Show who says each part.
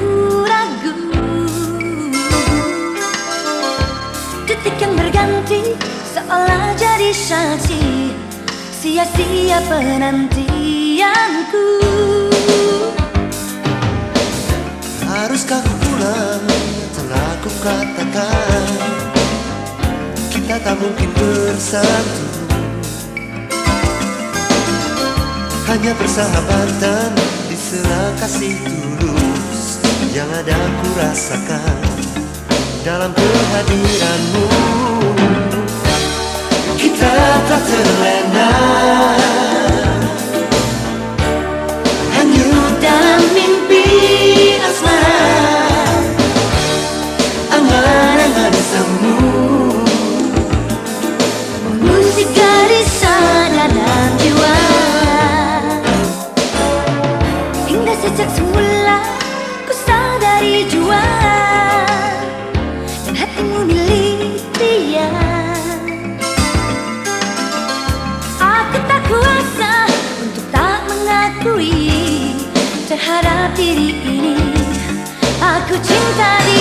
Speaker 1: ragu-ragu. Detik yang berganti seolah jadi saksi, sia-sia penantianku.
Speaker 2: Haruskah ku pulang? Telah ku katakan kita tak mungkin bersatu, hanya persahabatan di sela kasih tulus yang ada ku rasakan dalam kehadiranmu. Kita tak terlena, hanyut dalam mimpi asmara, angan-angan semu
Speaker 1: Musik garisan dalam jiwa. Hingga sejak semula ku sadari jua, dan hatimu milik dia. Aku tak kuasa untuk tak mengakui terhadap diri ini. Aku cinta dia.